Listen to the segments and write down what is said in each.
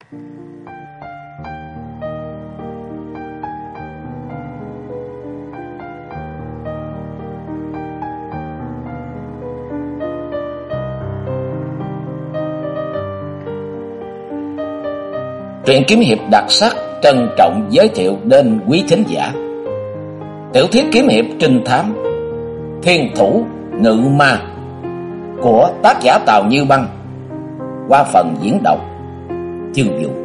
Truyện kiếm hiệp đặc sắc trân trọng giới thiệu đến quý thính giả tiểu thuyết kiếm hiệp trinh thám Thiên Thủ Ngự Ma của tác giả Tào Như Băng qua phần diễn đọc Chương Vũ.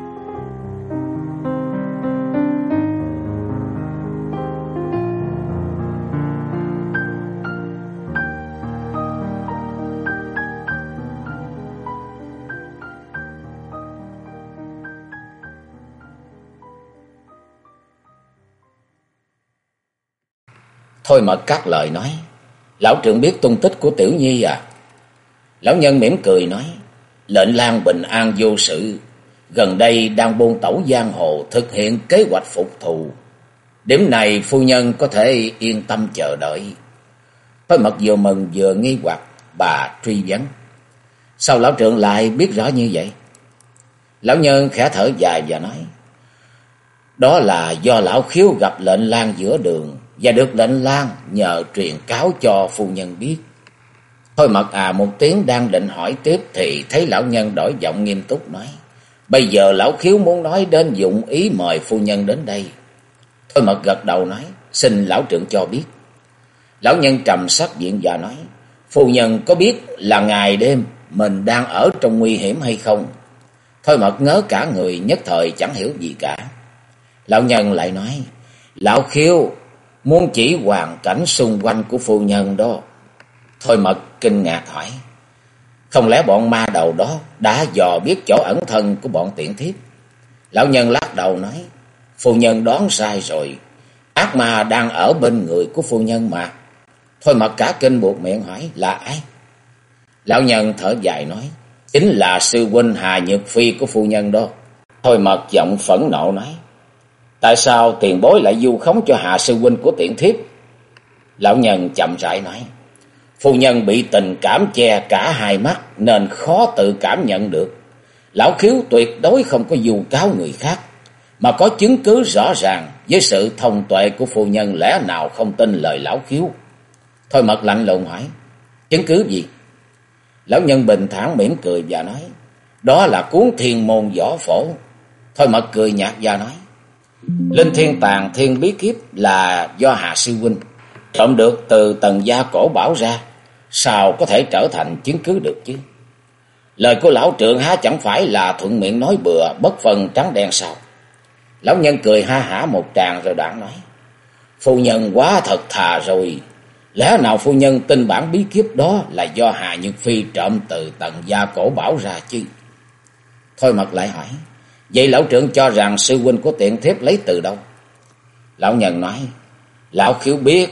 Thôi Mật cắt lời nói: "Lão trưởng biết tung tích của Tiểu Nhi à?" Lão nhân mỉm cười nói: "Lệnh Lang bình an vô sự, gần đây đang buôn tẩu giang hồ thực hiện kế hoạch phục thù. Điểm này phu nhân có thể yên tâm chờ đợi." Thôi Mật vừa mừng vừa nghi hoặc, bà truy vấn: "Sao lão trưởng lại biết rõ như vậy?" Lão nhân khẽ thở dài và nói: "Đó là do lão khiếu gặp lệnh Lang giữa đường và được lệnh Lang nhờ truyền cáo cho phu nhân biết." Thôi Mật một tiếng đang định hỏi tiếp thì thấy lão nhân đổi giọng nghiêm túc nói: "Bây giờ lão khiếu muốn nói đến dụng ý mời phu nhân đến đây." Thôi Mật gật đầu nói: "Xin lão trưởng cho biết." Lão nhân trầm sắc diện và nói: "Phu nhân có biết là ngày đêm mình đang ở trong nguy hiểm hay không?" Thôi Mật ngớ cả người, nhất thời chẳng hiểu gì cả. Lão nhân lại nói: "Lão khiếu muốn chỉ hoàn cảnh xung quanh của phu nhân đó." Thôi Mật kinh ngạc hỏi: "Không lẽ bọn ma đầu đó đã dò biết chỗ ẩn thân của bọn tiện thiếp?" Lão nhân lắc đầu nói: "Phu nhân đoán sai rồi, ác ma đang ở bên người của phu nhân mà." Thôi Mật cả kinh buột miệng hỏi: "Là ai?" Lão nhân thở dài nói: "Chính là sư huynh Hà Nhược Phi của phu nhân đó." Thôi Mật giọng phẫn nộ nói: "Tại sao tiền bối lại vu khống cho Hà sư huynh của tiện thiếp?" Lão nhân chậm rãi nói: "Phu nhân bị tình cảm che cả hai mắt nên khó tự cảm nhận được. Lão khiếu tuyệt đối không có vu cáo người khác, mà có chứng cứ rõ ràng. Với sự thông tuệ của phu nhân lẽ nào không tin lời lão khiếu?" Thôi Mật lạnh lùng hỏi: "Chứng cứ gì?" Lão nhân bình thản mỉm cười và nói: "Đó là cuốn Thiên Môn Võ Phổ." Thôi Mật cười nhạt và nói: "Linh Thiên Tàng Thiên Bí Kíp là do Hà sư huynh trộm được từ Tần Gia Cổ Bảo ra, sao có thể trở thành chứng cứ được chứ? Lời của lão trưởng há chẳng phải là thuận miệng nói bừa, bất phân trắng đen sao?" Lão nhân cười ha hả một tràng rồi đoạn nói: "Phu nhân quá thật thà rồi. Lẽ nào phu nhân tin bản bí kíp đó là do Hà Nhược Phi trộm từ Tần Gia Cổ Bảo ra chứ?" Thôi Mật lại hỏi: "Vậy lão trưởng cho rằng sư huynh của tiện thiếp lấy từ đâu?" Lão nhân nói: "Lão khiếu biết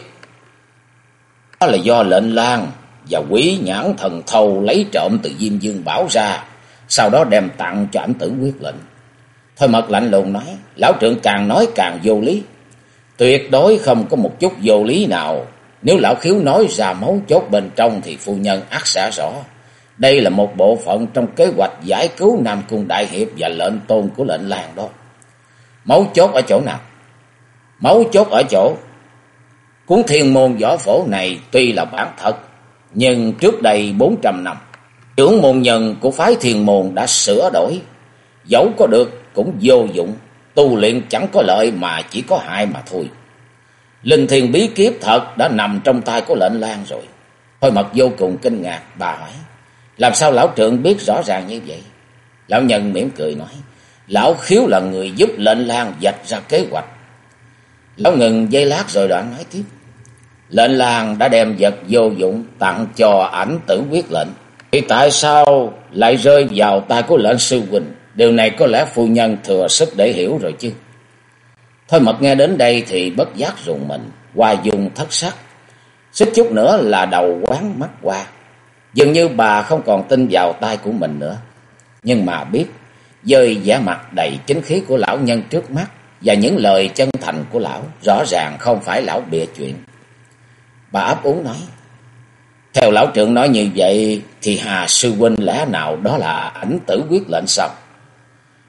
đó là do lệnh Lang và Quý Nhãn Thần Thâu lấy trộm từ Diêm Dương Bảo ra, sau đó đem tặng cho ảnh Tử Quyết Lệnh." Thôi Mật lạnh lùng nói: "Lão trưởng càng nói càng vô lý. Tuyệt đối không có một chút vô lý nào. Nếu lão khiếu nói ra mấu chốt bên trong thì phu nhân ắt sẽ rõ. Đây là một bộ phận trong kế hoạch giải cứu Nam Cung Đại Hiệp và lệnh tôn của lệnh Lang đó." "Mấu chốt ở chỗ nào?" "Mấu chốt ở chỗ cuốn Thiên Môn Võ Phổ này tuy là bản thật, nhưng trước đây 400 năm, trưởng môn nhân của phái Thiên Môn đã sửa đổi. Dẫu có được cũng vô dụng, tu luyện chẳng có lợi mà chỉ có hại mà thôi. Linh Thiên Bí Kíp thật đã nằm trong tay của lệnh Lang rồi." Thôi Mật vô cùng kinh ngạc, bà hỏi: "Làm sao lão trưởng biết rõ ràng như vậy?" Lão nhân mỉm cười nói: "Lão khiếu là người giúp lệnh Lang vạch ra kế hoạch." Lão ngừng giây lát rồi đoạn nói tiếp: "Lệnh Lang đã đem vật vô dụng tặng cho ảnh Tử Quyết Lệnh, thì tại sao lại rơi vào tay của lệnh sư huynh? Điều này có lẽ phu nhân thừa sức để hiểu rồi chứ?" Thôi Mật nghe đến đây thì bất giác rùng mình, hoa dung thất sắc, suýt chút nữa là đầu quán mắt qua. Dường như bà không còn tin vào tay của mình nữa, nhưng mà biết với vẻ mặt đầy chính khí của lão nhân trước mắt và những lời chân thành của lão, rõ ràng không phải lão bịa chuyện. Bà ấp úng nói: "Theo lão trưởng nói như vậy thì Hà sư huynh lẽ nào đó là ảnh Tử Quyết Lệnh sao?"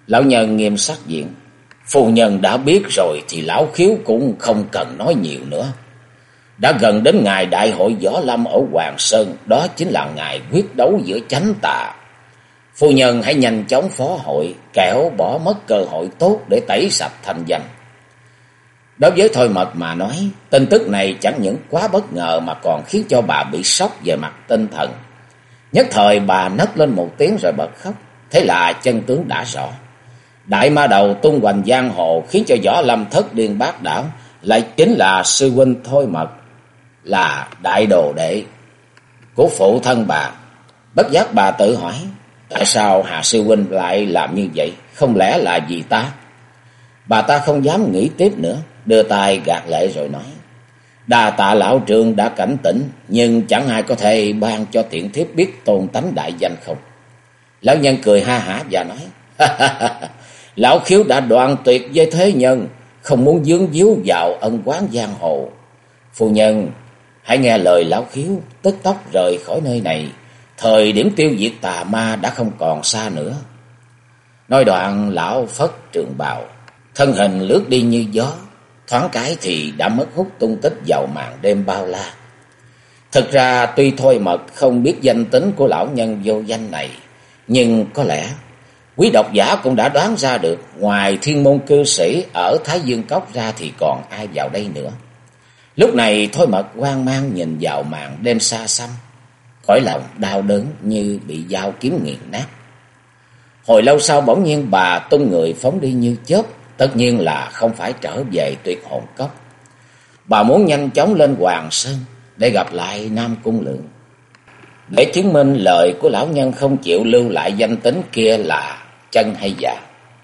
Lão nhân nghiêm sắc diện: Phu nhân đã biết rồi thì lão khiếu cũng không cần nói nhiều nữa. Đã gần đến ngày đại hội võ lâm ở Hoàng Sơn, đó chính là ngày quyết đấu giữa chánh tà. Phu nhân hãy nhanh chóng phó hội, kẻo bỏ mất cơ hội tốt để tẩy sạch thanh danh. Đối với Thôi Mật mà nói, tin tức này chẳng những quá bất ngờ mà còn khiến cho bà bị sốc về mặt tinh thần. Nhất thời bà nấc lên một tiếng rồi bật khóc. Thế là chân tướng đã rõ. Đại ma đầu tung hoành giang hồ khiến cho võ lâm thất điên bát đảo lại chính là sư huynh Thôi Mật, là đại đồ đệ của phụ thân bà. Bất giác bà tự hỏi, tại sao Hà sư huynh lại làm như vậy? Không lẽ là vì ta? Bà ta không dám nghĩ tiếp nữa, đưa tay gạt lệ rồi nói: Đa tạ lão trượng đã cảnh tỉnh, nhưng chẳng ai có thể ban cho tiện thiếp biết tôn tánh đại danh không? Lão nhân cười ha hả và nói: Lão khiếu đã đoạn tuyệt với thế nhân, không muốn vướng víu vào ân oán giang hồ. Phu nhân hãy nghe lời lão khiếu, tức tốc rời khỏi nơi này. Thời điểm tiêu diệt tà ma đã không còn xa nữa. Nói đoạn lão phất trường bào, thân hình lướt đi như gió, thoáng cái thì đã mất hút tung tích vào màn đêm bao la. Thực ra tuy Thôi Mật không biết danh tính của lão nhân vô danh này, nhưng có lẽ quý độc giả cũng đã đoán ra được, ngoài thiên môn cư sĩ ở Thái Dương Cốc ra thì còn ai vào đây nữa. Lúc này Thôi Mật hoang mang nhìn vào màn đêm xa xăm, cõi lòng đau đớn như bị dao kiếm nghiền nát. Hồi lâu sau bỗng nhiên bà tung người phóng đi như chớp, tất nhiên là không phải trở về Tuyệt Hồn Cốc. Bà muốn nhanh chóng lên Hoàng Sơn để gặp lại Nam Cung Lượng, để chứng minh lời của lão nhân không chịu lưu lại danh tính kia là chân hay giả.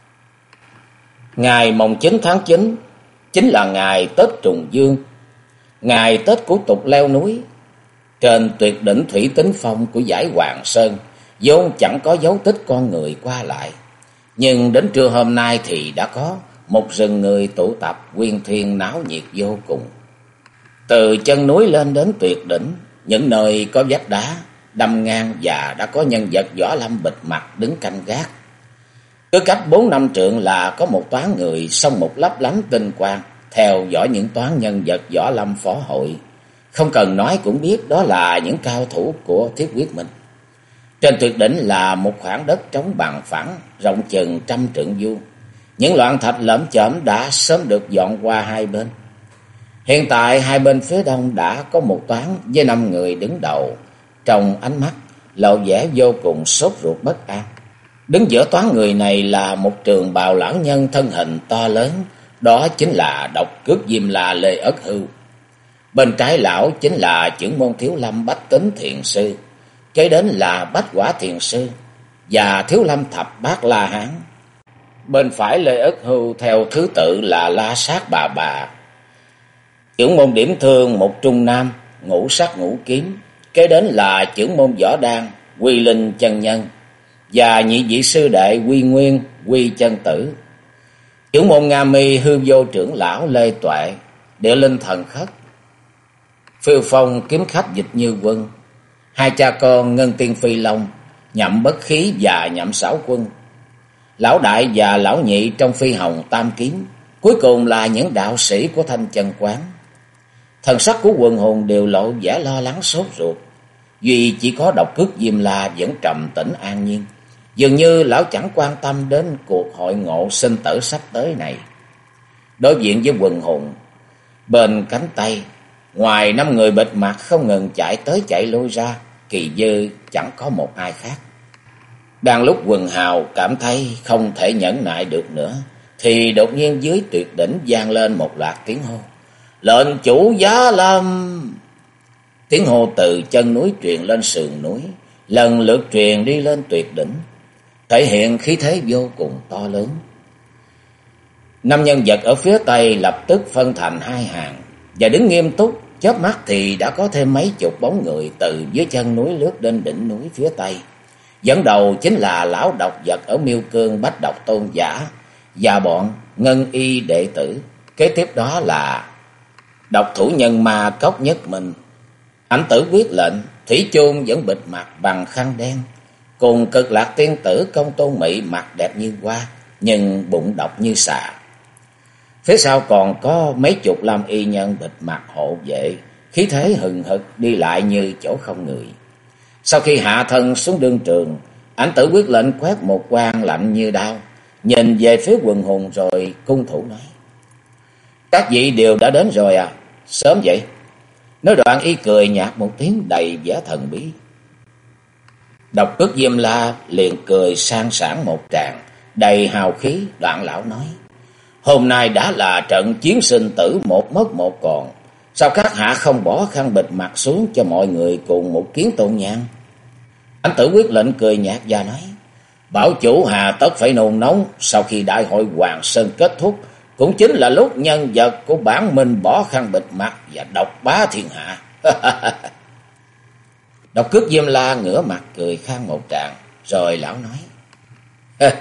Ngày mồng 9 tháng 9 chính là ngày Tết Trùng Dương, ngày Tết của tục leo núi. Trên tuyệt đỉnh Thủy Tính Phong của dãy Hoàng Sơn vốn chẳng có dấu tích con người qua lại, nhưng đến trưa hôm nay thì đã có một rừng người tụ tập, quyên thuyên náo nhiệt vô cùng. Từ chân núi lên đến tuyệt đỉnh, những nơi có vách đá đâm ngang và đã có nhân vật võ lâm bịt mặt đứng canh gác. Cứ cách 4-5 trượng là có một toán người xông một lấp lánh tinh quang, theo dõi những toán nhân vật võ lâm phó hội. Không cần nói cũng biết đó là những cao thủ của Thiết Quyết Minh. Trên tuyệt đỉnh là một khoảng đất trống bằng phẳng, rộng chừng 100 trượng vuông. Những loạn thạch lởm chởm đã sớm được dọn qua hai bên. Hiện tại hai bên phía đông đã có một toán với 5 người đứng đầu, trong ánh mắt lộ vẻ vô cùng sốt ruột bất an. Đứng giữa toán người này là một trường bào lão nhân thân hình to lớn, đó chính là Độc Cước Diêm La Lê Ất Hưu. Bên trái lão chính là Chưởng Môn Thiếu Lâm Bách Tính Thiền Sư, kế đến là Bách Quả Thiền Sư và Thiếu Lâm Thập Bát La Hán. Bên phải Lê Ất Hưu theo thứ tự là La Sát Bà, Chưởng Môn Điểm Thương Một Trung Nam, Ngũ Sắc Ngũ Kiếm, kế đến là Chưởng Môn Võ Đan Quy Linh Chân Nhân và nhị vị sư đệ Quy Nguyên, Quy Chân Tử. Chưởng Môn Nga Mi Hư Vô trưởng lão Lê Tuệ, Địa Linh Thần Khất, Phiêu Phong Kiếm Khách Dịch Như Quân, hai cha con Ngân Tiên Phi Long, Nhậm Bất Khí và Nhậm Xảo Quân, lão đại và lão nhị trong Phi Hồng Tam Kiếm. Cuối cùng là những đạo sĩ của Thanh Chân Quán. Thần sắc của quần hùng đều lộ vẻ lo lắng sốt ruột, duy chỉ có Độc Cước Diêm La vẫn trầm tĩnh an nhiên, dường như lão chẳng quan tâm đến cuộc hội ngộ sinh tử sắp tới này. Đối diện với quần hùng, bên cánh tay, ngoài 5 người bịt mặt không ngừng chạy tới chạy lui ra, kỳ dư chẳng có một ai khác. Đang lúc quần hào cảm thấy không thể nhẫn nại được nữa, thì đột nhiên dưới tuyệt đỉnh vang lên một loạt tiếng hô: Lệnh chủ giá lâm! Tiếng hô từ chân núi truyền lên sườn núi, lần lượt truyền đi lên tuyệt đỉnh, thể hiện khí thế vô cùng to lớn. 5 nhân vật ở phía tây lập tức phân thành 2 hàng và đứng nghiêm túc, chớp mắt thì đã có thêm mấy chục bóng người từ dưới chân núi lướt lên đỉnh núi phía tây. Dẫn đầu chính là lão độc vật ở Miêu Cương Bách Độc Tôn giả và bọn Ngân Y đệ tử. Kế tiếp đó là độc thủ nhân ma Cốc Nhất Minh, Ảnh Tử Quyết Lệnh, Thủy Chung vẫn bịt mặt bằng khăn đen, cùng Cực Lạc Tiên Tử Công Tôn Mị mặt đẹp như hoa, nhưng bụng độc như xà. Phía sau còn có mấy chục lam y nhân bịt mặt hộ vệ, khí thế hừng hực đi lại như chỗ không người. Sau khi hạ thân xuống đương trường, Ảnh Tử quyết lệnh quét một quang lạnh như đao, nhìn về phía quần hùng rồi cung thủ nói: "Các vị đều đã đến rồi à? Sớm vậy?" Nói đoạn y cười nhạt một tiếng đầy vẻ thần bí. Độc Cước Diêm La liền cười sang sảng một tràng, đầy hào khí. Đoạn lão nói: "Hôm nay đã là trận chiến sinh tử một mất một còn, sao các hạ không bỏ khăn bịt mặt xuống cho mọi người cùng một kiến tôn nhang?" Ảnh Tử quyết lệnh cười nhạt và nói: "Bảo chủ hà tất phải nôn nóng, sau khi đại hội Hoàng Sơn kết thúc, cũng chính là lúc nhân vật của bản minh bỏ khăn bịt mặt và độc bá thiên hạ." Độc Cước Diêm La ngửa mặt cười khan một tràng, rồi lão nói: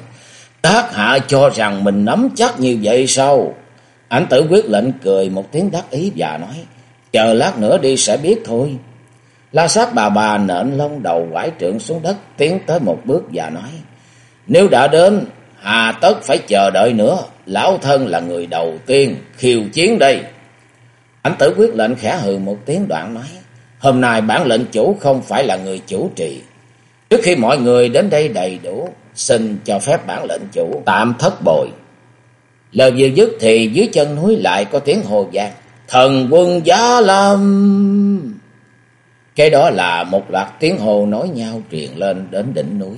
"Các hạ cho rằng mình nắm chắc như vậy sao?" Ảnh Tử quyết lệnh cười một tiếng đắc ý và nói: "Chờ lát nữa đi sẽ biết thôi." La Sát bà nện lông đầu quải trượng xuống đất, tiến tới một bước và nói: "Nếu đã đến, hà tất phải chờ đợi nữa, lão thân là người đầu tiên khiêu chiến đây." Ảnh Tử quyết lệnh khẽ hừ một tiếng đoạn nói: "Hôm nay bản lệnh chủ không phải là người chủ trì. Trước khi mọi người đến đây đầy đủ, xin cho phép bản lệnh chủ tạm thất bồi." Lời vừa dứt thì dưới chân núi lại có tiếng hô vang: "Thần quân giá lâm!" Cái đó là một loạt tiếng hô nối nhau truyền lên đến đỉnh núi.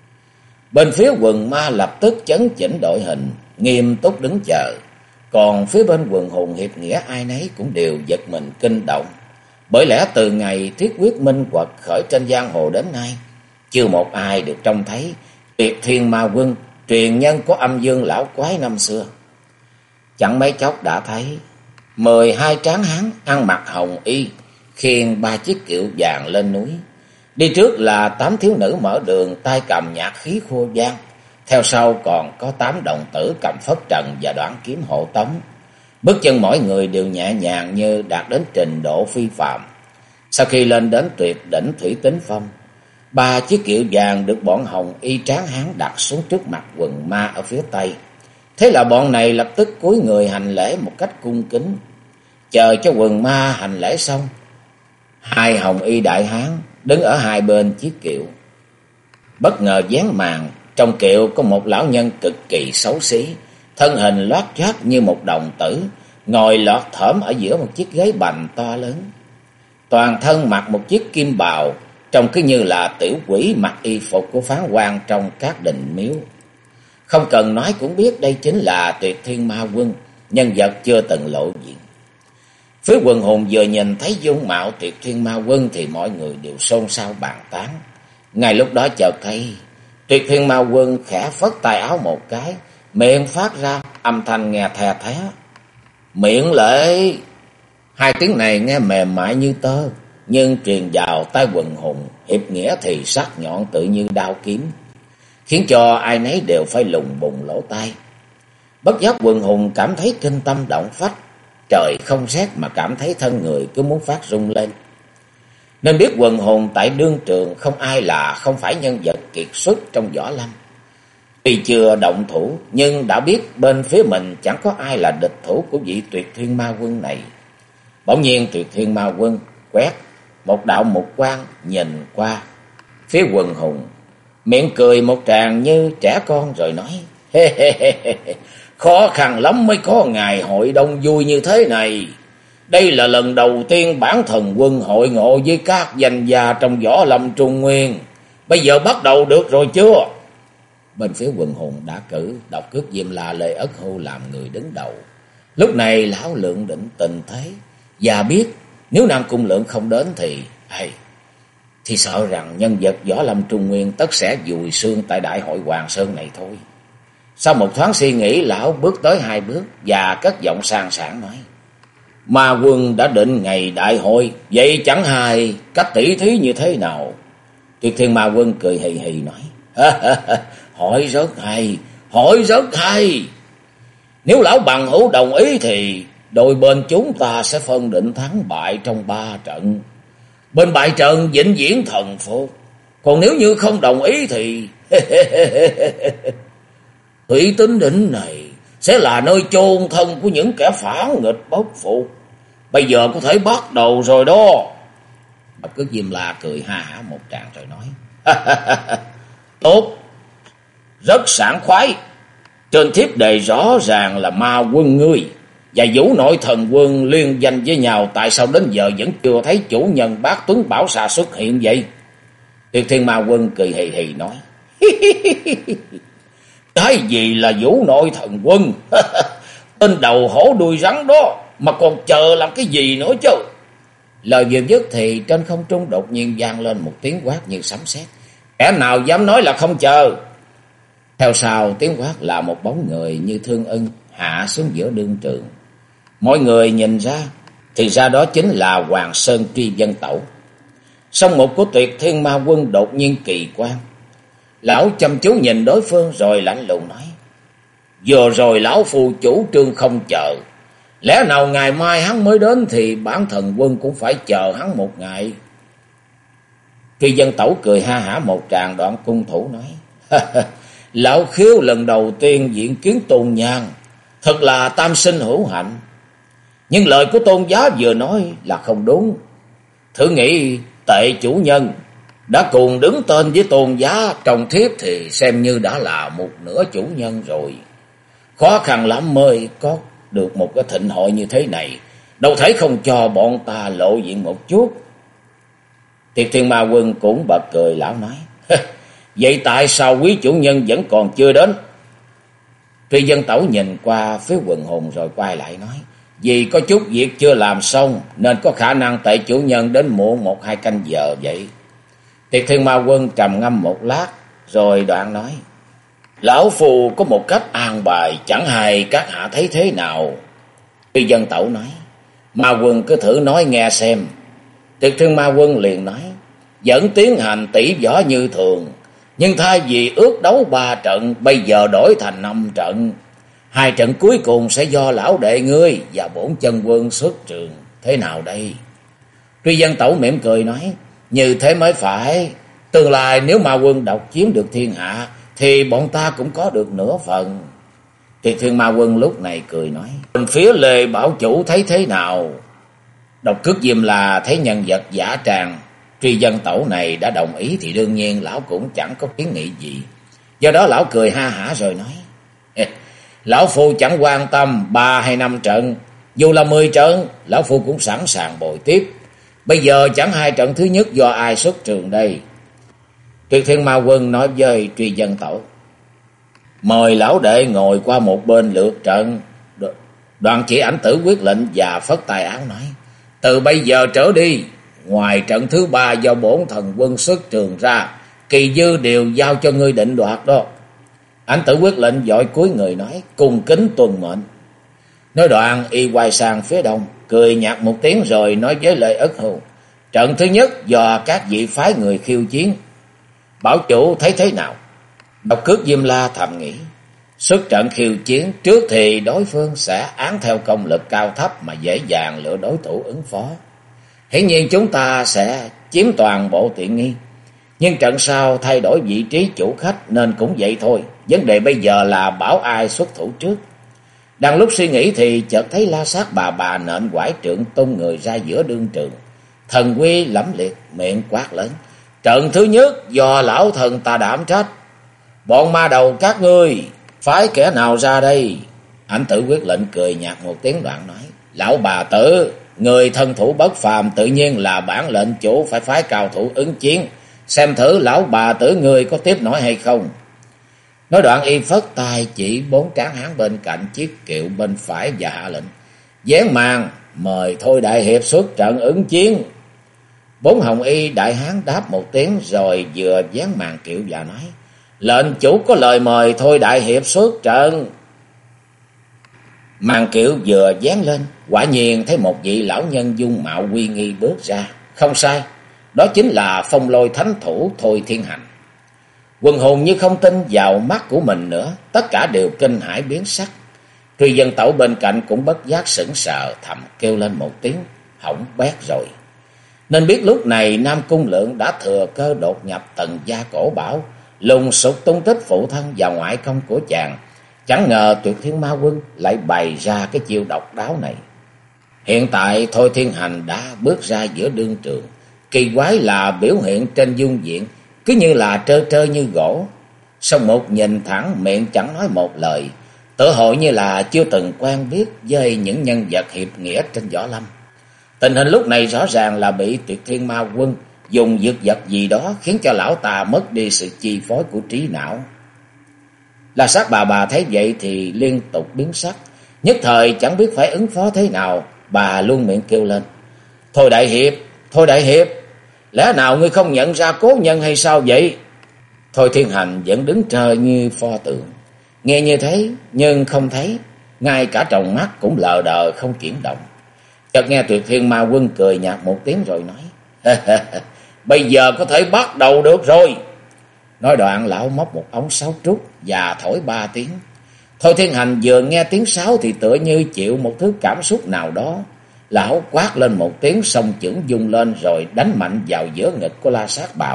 Bên phía quần ma lập tức chấn chỉnh đội hình, nghiêm túc đứng chờ. Còn phía bên quần hùng hiệp nghĩa ai nấy cũng đều giật mình kinh động. Bởi lẽ từ ngày Thiết Quyết Minh quật khởi trên giang hồ đến nay, chưa một ai được trông thấy Tuyệt Thiên Ma Quân, truyền nhân của Âm Dương lão quái năm xưa. Chẳng mấy chốc đã thấy 12 tráng hán ăn mặc hồng y, khiêng 3 chiếc kiệu vàng lên núi. Đi trước là 8 thiếu nữ mở đường, tay cầm nhạc khí khô vang. Theo sau còn có 8 đồng tử cầm phất trần và đoạn kiếm hộ tống. Bước chân mỗi người đều nhẹ nhàng như đạt đến trình độ phi phàm. Sau khi lên đến tuyệt đỉnh Thủy Tính Phong, 3 chiếc kiệu vàng được bọn hồng y tráng hán đặt xuống trước mặt quần ma ở phía tây. Thế là bọn này lập tức cúi người hành lễ một cách cung kính. Chờ cho quần ma hành lễ xong, 2 hồng y đại hán đứng ở hai bên chiếc kiệu. Bất ngờ vén màn, trong kiệu có một lão nhân cực kỳ xấu xí, thân hình loát choát như một đồng tử, ngồi lọt thởm ở giữa một chiếc ghế bành to lớn. Toàn thân mặc một chiếc kim bào, trông cứ như là tiểu quỷ mặc y phục của phán quan trong các đình miếu. Không cần nói cũng biết đây chính là Tuyệt Thiên Ma Quân, nhân vật chưa từng lộ diện. Phía quần hùng vừa nhìn thấy dung mạo Tuyệt Thiên Ma Quân thì mọi người đều xôn xao bàn tán. Ngay lúc đó chợt thấy Tuyệt Thiên Ma Quân khẽ phất tay áo một cái, miệng phát ra âm thanh nghe the thé: "Miệng lễ!" Hai tiếng này nghe mềm mại như tơ, nhưng truyền vào tai quần hùng hiệp nghĩa thì sắc nhọn tự như đao kiếm, khiến cho ai nấy đều phải lùng bùng lỗ tai. Bất giác quần hùng cảm thấy kinh tâm động phách, trời không rét mà cảm thấy thân người cứ muốn phát rung lên. Nên biết quần hùng tại đương trường không ai là không phải nhân vật kiệt xuất trong võ lâm. Tuy chưa động thủ nhưng đã biết bên phía mình chẳng có ai là địch thủ của vị Tuyệt Thiên Ma Quân này. Bỗng nhiên Tuyệt Thiên Ma Quân quét một đạo mục quang nhìn qua phía quần hùng, miệng cười một tràng như trẻ con rồi nói: "Khó khăn lắm mới có ngày hội đông vui như thế này. Đây là lần đầu tiên bản thần quân hội ngộ với các danh gia trong võ lâm Trung Nguyên. Bây giờ bắt đầu được rồi chưa?" Bên phía quần hùng đã cử Độc Cước Diêm La Lê Ất Hưu làm người đứng đầu. Lúc này lão lượng định tình thế và biết nếu Nam Cung Lượng không đến thì sợ rằng nhân vật võ lâm Trung Nguyên tất sẽ vùi xương tại đại hội Hoàng Sơn này thôi. Sau một thoáng suy nghĩ, lão bước tới 2 bước và cất giọng sang sảng nói: "Ma Quân đã định ngày đại hội, vậy chẳng hay cách tỉ thí như thế nào?" Tuyệt Thiên Ma Quân cười hì hì nói: "Hỏi rất hay. Nếu lão bằng hữu đồng ý thì đôi bên chúng ta sẽ phân định thắng bại trong 3 trận. Bên bại trận vĩnh viễn thần phục. Còn nếu như không đồng ý thì..." Thủy Tính Đỉnh này sẽ là nơi chôn thân của những kẻ phản nghịch bất phục. Bây giờ có thể bắt đầu rồi đó. Độc Cước Diêm La cười ha hả một tràng rồi nói. Tốt, rất sảng khoái. Trên thiếp đề rõ ràng là ma quân ngươi và Vũ Nội Thần Quân liên danh với nhau, tại sao đến giờ vẫn chưa thấy chủ nhân Bát Tuấn Bảo Xà xuất hiện vậy? Tuyệt Thiên Ma Quân cười hì hì nói. Cái gì là Vũ Nội Thần Quân? Tên đầu hổ đuôi rắn đó, mà còn chờ làm cái gì nữa chứ? Lời vừa dứt thì trên không trung đột nhiên vang lên một tiếng quát như sấm sét. Kẻ nào dám nói là không chờ? Theo sau tiếng quát là một bóng người như thương ưng hạ xuống giữa đương trường. Mọi người nhìn ra thì ra đó chính là Hoàng Sơn Truy Vân Tẩu. Song mục của Tuyệt Thiên Ma Quân đột nhiên kỳ quan. Lão chăm chú nhìn đối phương rồi lạnh lùng nói. Vừa rồi lão phu chủ trương không chờ. Lẽ nào ngày mai hắn mới đến thì bản thần quân cũng phải chờ hắn một ngày. Truy Vân Tẩu cười ha hả một tràng đoạn cung thủ nói. Lão khiếu lần đầu tiên diện kiến Tôn Nhan, thật là tam sinh hữu hạnh. Nhưng lời của Tôn giá vừa nói là không đúng. Thử nghĩ Tệ chủ nhân đã cùng đứng tên với Tôn giá trong thiếp thì xem như đã là một nửa chủ nhân rồi. Khó khăn lắm mới có được một cái thịnh hội như thế này, đâu thấy không cho bọn ta lộ diện một chút. Tuyệt Thiên Ma Quân cũng bật cười lão nói. Vậy tại sao quý chủ nhân vẫn còn chưa đến? Truy Vân Tẩu nhìn qua phía quần hùng rồi quay lại nói. Vì có chút việc chưa làm xong nên có khả năng Tệ chủ nhân đến muộn 1-2 canh giờ vậy. Tuyệt Thiên Ma Quân trầm ngâm một lát rồi đoạn nói. Lão phù có một cách an bài, chẳng hay các hạ thấy thế nào? Truy Vân Tẩu nói. Ma Quân cứ thử nói nghe xem. Tuyệt Thiên Ma Quân liền nói. Vẫn tiến hành tỷ võ như thường, nhưng thay vì ước đấu 3 trận, bây giờ đổi thành 5 trận. 2 trận cuối cùng sẽ do lão đệ ngươi và bổn chân quân xuất trường. Thế nào đây? Truy Vân Tẩu mỉm cười nói. Như thế mới phải. Tương lai nếu Ma Quân độc chiếm được thiên hạ thì bọn ta cũng có được nửa phần. Tuyệt Thiên Ma Quân lúc này cười nói. Bên phía Lê Bảo Chủ thấy thế nào? Độc Cước Diêm là thấy nhân vật giả tràng Truy Vân Tẩu này đã đồng ý thì đương nhiên lão cũng chẳng có kiến nghị gì. Do đó lão cười ha hả rồi nói. Lão phu chẳng quan tâm 3 hay 5 trận, dù là 10 trận, lão phu cũng sẵn sàng bồi tiếp. Bây giờ chẳng 2 trận thứ nhất do ai xuất trường đây? Tuyệt Thiên Ma Quân nói với Truy Vân Tẩu. Mời lão đệ ngồi qua một bên lượt trận. Đoàn chỉ Ảnh Tử quyết lệnh và phất tay áo nói. Từ bây giờ trở đi, ngoài trận thứ 3 do bổn thần quân xuất trường ra, kỳ dư đều giao cho ngươi định đoạt đó. Ảnh Tử quyết lệnh vội cúi người nói. Cung kính tuân mệnh. Nói đoạn y quay sang phía đông, cười nhạt một tiếng rồi nói với Lệ Ất Hưu. Trận thứ nhất do các vị phái người khiêu chiến, Bảo chủ thấy thế nào? Độc Cước Diêm La thầm nghĩ. Xuất trận khiêu chiến trước thì đối phương sẽ án theo công lực cao thấp mà dễ dàng lựa đối thủ ứng phó. Hiển nhiên chúng ta sẽ chiếm toàn bộ tiện nghi. Nhưng trận sau thay đổi vị trí chủ khách nên cũng vậy thôi. Vấn đề bây giờ là bảo ai xuất thủ trước. Đang lúc suy nghĩ thì chợt thấy La Sát bà nện quải trượng tung người ra giữa đương trường. Thần uy lẫm liệt, miệng quát lớn. Trận thứ nhất do lão thần ta đảm trách. Bọn ma đầu các ngươi phái kẻ nào ra đây? Ảnh Tử quyết lệnh cười nhạt một tiếng đoạn nói. Lão bà tử, người thân thủ bất phàm, tự nhiên là bản lệnh chủ phải phái cao thủ ứng chiến. Xem thử lão bà tử ngươi có tiếp nổi hay không. Nói đoạn y phất tay chỉ 4 tráng hán bên cạnh chiếc kiệu bên phải và hạ lệnh. Dán màn, mời Thôi đại hiệp xuất trận ứng chiến. 4 hồng y đại hán đáp một tiếng rồi vừa dán màn kiệu và nói. Lệnh chủ có lời mời Thôi đại hiệp xuất trận. Màn kiệu vừa dán lên, quả nhiên thấy một vị lão nhân dung mạo uy nghi bước ra. Không sai, đó chính là Phong Lôi thánh thủ Thôi Thiên Hành. Quần hùng như không tin vào mắt của mình nữa, tất cả đều kinh hãi biến sắc. Truy Vân Tẩu bên cạnh cũng bất giác sững sờ, thầm kêu lên một tiếng, hỏng bét rồi. Nên biết lúc này Nam Cung Lượng đã thừa cơ đột nhập Tần gia cổ bảo, lùng sục tung tích phụ thân và ngoại công của chàng, Chẳng ngờ Tuyệt Thiên Ma Quân lại bày ra cái chiêu độc đáo này. Hiện tại Thôi Thiên Hành đã bước ra giữa đương trường. Kỳ quái là biểu hiện trên dung diện cứ như là trơ trơ như gỗ. Song một nhìn thẳng, miệng chẳng nói một lời, tựa hồ như là chưa từng quen biết với những nhân vật hiệp nghĩa trên võ lâm. Tình hình lúc này rõ ràng là bị Tuyệt Thiên Ma Quân dùng dược vật gì đó khiến cho lão ta mất đi sự chi phối của trí não. La Sát bà thấy vậy thì liên tục biến sắc, nhất thời chẳng biết phải ứng phó thế nào. Bà luôn miệng kêu lên: Thôi đại hiệp, Thôi đại hiệp, lẽ nào ngươi không nhận ra cố nhân hay sao vậy? Thôi Thiên Hành vẫn đứng trơ như pho tượng, nghe như thế nhưng không thấy, ngay cả tròng mắt cũng lờ đờ không chuyển động. Chợt nghe Tuyệt Thiên Ma Quân cười nhạt một tiếng rồi nói: Bây giờ có thể bắt đầu được rồi. Nói đoạn lão móc một ống sáo trúc và thổi 3 tiếng. Thôi Thiên Hành vừa nghe tiếng sáo thì tựa như chịu một thứ cảm xúc nào đó. Lão quát lên một tiếng, song chưởng vung lên rồi đánh mạnh vào giữa ngực của La Sát bà.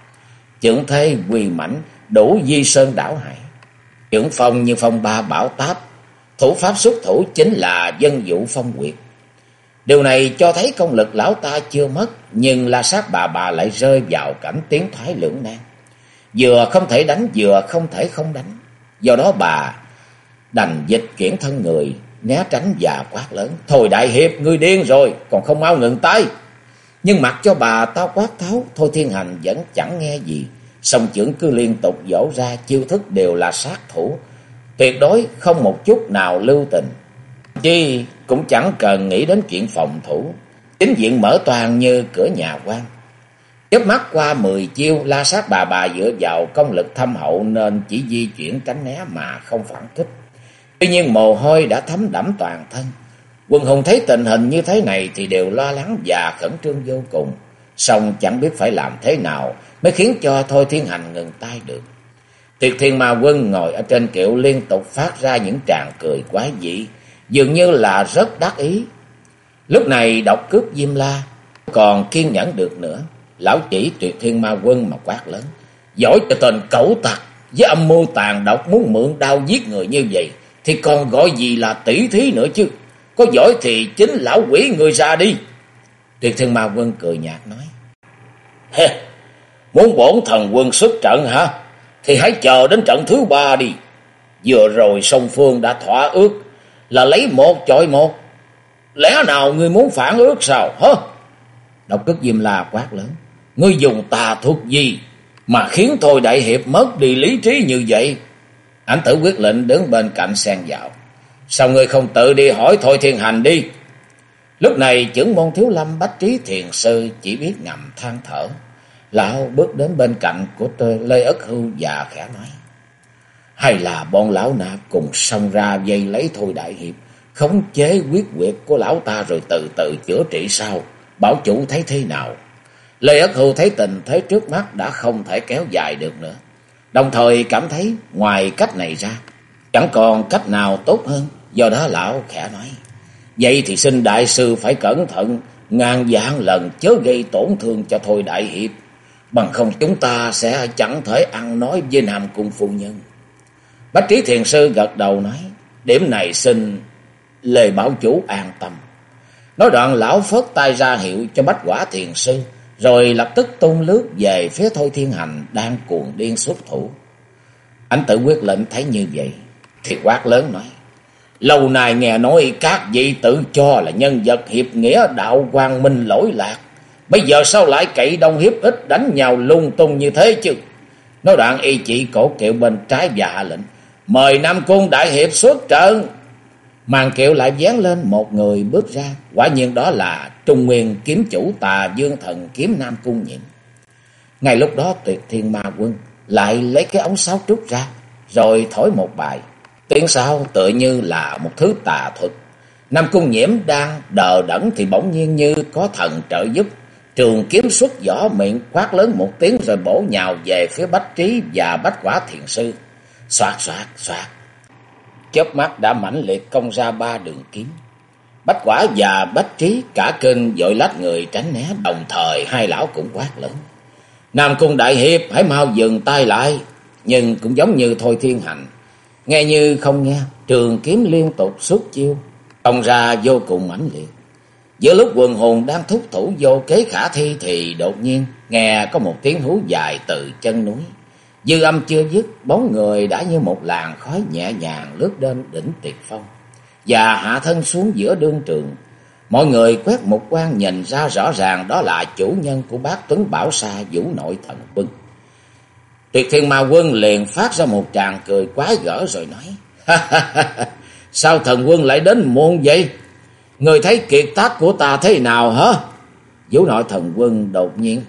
Chưởng thế uy mãnh, đủ di sơn đảo hải. Chưởng phong như phong ba bão táp, thủ pháp xuất thủ chính là dân dụ phong quyệt. Điều này cho thấy công lực lão ta chưa mất, nhưng La Sát bà lại rơi vào cảnh tiến thoái lưỡng nan, vừa không thể đánh vừa không thể không đánh. Do đó bà đành dịch chuyển thân người né tránh và quát lớn: Thôi đại hiệp, ngươi điên rồi, còn không mau ngừng tay. Nhưng mặc cho bà tao quát tháo, Thôi Thiên Hành vẫn chẳng nghe gì. Song chưởng cứ liên tục vỗ ra, chiêu thức đều là sát thủ, tuyệt đối không một chút nào lưu tình. Chi cũng chẳng cần nghĩ đến chuyện phòng thủ, chính diện mở toàn như cửa nhà quan. Chớp mắt qua 10 chiêu, La Sát bà dựa vào công lực thâm hậu nên chỉ di chuyển tránh né mà không phản kích. Tuy nhiên mồ hôi đã thấm đẫm toàn thân. Quần hùng thấy tình hình như thế này thì đều lo lắng và khẩn trương vô cùng, song chẳng biết phải làm thế nào mới khiến cho Thôi Thiên Hành ngừng tay được. Tuyệt Thiên Ma Quân ngồi ở trên kiệu liên tục phát ra những tràng cười quái dị, dường như là rất đắc ý. Lúc này Độc Cước Diêm La còn kiên nhẫn được nữa, lão chỉ Tuyệt Thiên Ma Quân mà quát lớn: Giỏi cho tên cẩu tặc, với âm mưu tàn độc muốn mượn đao giết người như vậy thì còn gọi gì là tỷ thí nữa chứ? Có giỏi thì chính lão quỷ người ra đi. Tuyệt Thiên Ma Quân cười nhạt nói: Muốn bổn thần quân xuất trận hả? Thì hãy chờ đến trận thứ 3 đi. Vừa rồi song phương đã thỏa ước là lấy 1 chọi 1. Lẽ nào ngươi muốn phản ước sao hả? Độc Cước Diêm La quát lớn: Ngươi dùng tà thuật gì mà khiến Thôi đại hiệp mất đi lý trí như vậy? Ảnh Tử Quyết Lệnh đứng bên cạnh xen vào: Sao ngươi không tự đi hỏi Thôi Thiên Hành đi? Lúc này chưởng môn Thiếu Lâm Bách Trí Thiền Sư chỉ biết ngầm than thở. Lão bước đến bên cạnh của Lê Ất Hưu và khẽ nói: Hay là bọn lão nạp cùng xông ra vây lấy Thôi đại hiệp, khống chế quyết quyệt của lão ta rồi từ từ chữa trị sao? Bảo chủ thấy thế nào? Lê Ất Hưu thấy tình thế trước mắt đã không thể kéo dài được nữa, đồng thời cảm thấy ngoài cách này ra chẳng còn cách nào tốt hơn. Do đó lão khẽ nói: Vậy thì xin đại sư phải cẩn thận, ngàn vạn lần chớ gây tổn thương cho Thôi đại hiệp, bằng không chúng ta sẽ chẳng thể ăn nói với Nam Cung phu nhân. Bách Trí Thiền Sư gật đầu nói: Điểm này xin Lê bảo chủ an tâm. Nói đoạn lão phất tay ra hiệu cho Bách Quả Thiền Sư, rồi lập tức tung lướt về phía Thôi Thiên Hành đang cuồng điên xuất thủ. Ảnh Tử Quyết Lệnh thấy như vậy thì quát lớn nói: Lâu nay nghe nói các vị tự cho là nhân vật hiệp nghĩa đạo quang minh lỗi lạc, bây giờ sao lại cậy đông hiếp ít đánh nhau lung tung như thế chứ? Nói đoạn y chỉ cổ kiệu bên trái và hạ lệnh: Mời Nam Cung đại hiệp xuất trận. Màn kiệu lại vén lên một người bước ra, quả nhiên đó là Trung Nguyên kiếm chủ Tà Dương Thần Kiếm Nam Cung Nhiệm. Ngay lúc đó Tuyệt Thiên Ma Quân lại lấy cái ống sáo trúc ra, rồi thổi một bài. Tiếng sáo tựa như là một thứ tà thuật. Nam Cung Nhiễm đang đờ đẫn thì bỗng nhiên như có thần trợ giúp, trường kiếm xuất vỏ, miệng quát lớn một tiếng rồi bổ nhào về phía Bách Trí và Bách Quả Thiền Sư. Xoạt xoạt xoạt, chớp mắt đã mãnh liệt công ra 3 đường kiếm. Bách Quả và Bách Trí cả kinh vội lách người tránh né, đồng thời hai lão cũng quát lớn: Nam Cung đại hiệp hãy mau dừng tay lại. Nhưng cũng giống như Thôi Thiên Hành, Nghe như không nghe, trường kiếm liên tục xuất chiêu, công ra vô cùng mãnh liệt. Giữa lúc quần hùng đang thúc thủ vô kế khả thi thì đột nhiên nghe có một tiếng hú dài từ chân núi. Dư âm chưa dứt, bóng người đã như một làn khói nhẹ nhàng lướt đến đỉnh Tuyệt Phong và hạ thân xuống giữa đương trường. Mọi người quét một quan nhìn ra rõ ràng đó là chủ nhân của bát Tuấn Bảo Sa Vũ Nội Thần Quân. Tuyệt Thiên Ma Quân liền phát ra một tràng cười quái gở rồi nói: Sao thần quân lại đến muộn vậy? Người thấy kiệt tác của ta thế nào hả? Vũ Nội Thần Quân đột nhiên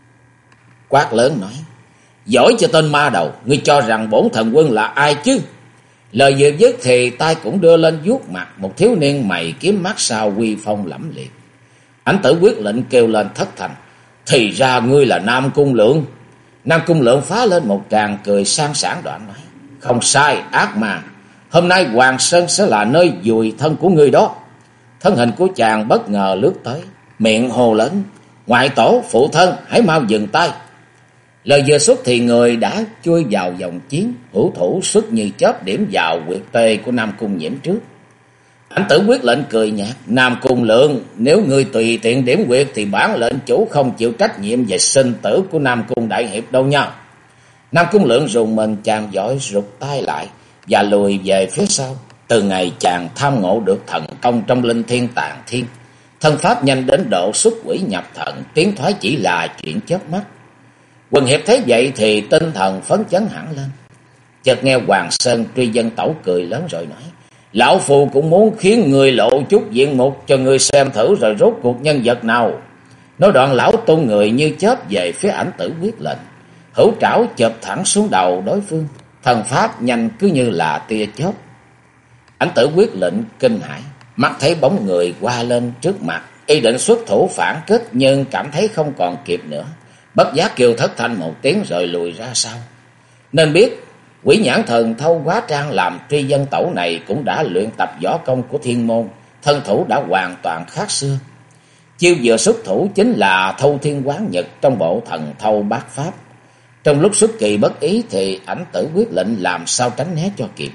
quát lớn nói: Giỏi cho tên ma đầu, ngươi cho rằng bổn thần quân là ai chứ? Lời vừa dứt thì tay cũng đưa lên vuốt mặt một thiếu niên mày kiếm mắt sao uy phong lẫm liệt. Ảnh Tử quyết lệnh kêu lên thất thành: Thì ra ngươi là Nam Cung Lượng. Nam Cung Lượng phá lên một tràng cười sang sảng đoạn nói: Không sai, ác ma. Hôm nay Hoàng Sơn sẽ là nơi vùi thân của ngươi đó. Thân hình của chàng bất ngờ lướt tới, miệng hồ lớn: Ngoại tổ, phụ thân, hãy mau dừng tay. Lời vừa xuất thì người đã chui vào vòng chiến, hữu thủ xuất như chớp điểm vào huyệt tê của Nam Cung Nhiễm trước. Ảnh Tử quyết lệnh cười nhạt: Nam Cung Lượng, nếu ngươi tùy tiện điểm huyệt thì bản lệnh chủ không chịu trách nhiệm về sinh tử của Nam Cung đại hiệp đâu nha. Nam Cung Lượng rùng mình, chàng giỏi rụt tay lại và lùi về phía sau. Từ ngày chàng tham ngộ được thần công trong Linh Thiên Tàng Thiên, thân pháp nhanh đến độ xuất quỷ nhập thần, tiến thoái chỉ là chuyện chớp mắt. Quần hiệp thấy vậy thì tinh thần phấn chấn hẳn lên. Chợt nghe Hoàng Sơn Truy Dân Tẩu cười lớn rồi nói: Lão Phu cũng muốn khiến người lộ chút diện mục cho người xem thử rồi rốt cuộc nhân vật nào. Nói đoạn lão tung người như chớp về phía Ảnh Tử quyết lệnh, hữu trảo chộp thẳng xuống đầu đối phương, thần pháp nhanh cứ như là tia chớp. Ảnh Tử quyết lệnh kinh hãi, mắt thấy bóng người qua lên trước mặt, y định xuất thủ phản kích nhưng cảm thấy không còn kịp nữa, bất giác kêu thất thanh một tiếng rồi lùi ra sau. Nên biết Quỷ Nhãn Thần thâu hóa trang làm Truy Dân Tẩu này cũng đã luyện tập võ công của thiên môn, thân thủ đã hoàn toàn khác xưa. Chiêu vừa xuất thủ chính là Thâu Thiên Quán Nhật trong bộ thần thâu bát pháp. Trong lúc xuất kỳ bất ý thì Ảnh Tử quyết lệnh làm sao tránh né cho kịp.